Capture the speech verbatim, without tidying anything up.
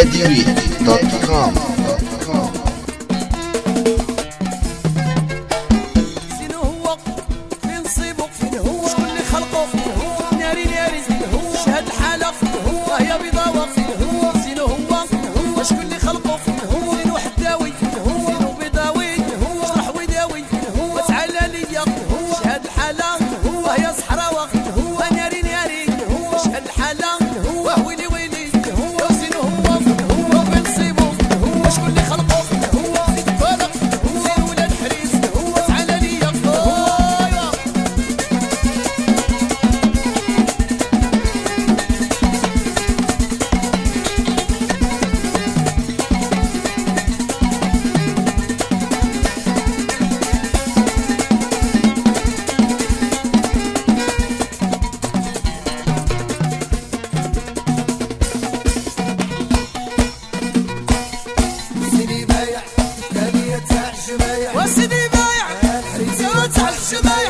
كاديوي دوت كوم. شنو هو في نصيبه شنو هو شكون اللي خلقه هو ناري ناري هو شهد الحالة هو هي بيضاوة هو شنو هو هو شكون اللي خلقه هو شنو حداوي هو شنو بيضاوي هو شرح ويداوي هو تعالى ليا هو شهد الحالة هو هي صحراوة هو ناري ناري هو شهد الحالة هو ويلي ويلي هو شنو هو هو في نصيبه هو شكون اللي خلقه هو فرق هو ولاد حريص هو تعالى ليا وسيدي بايع الحريص تاع الجمايع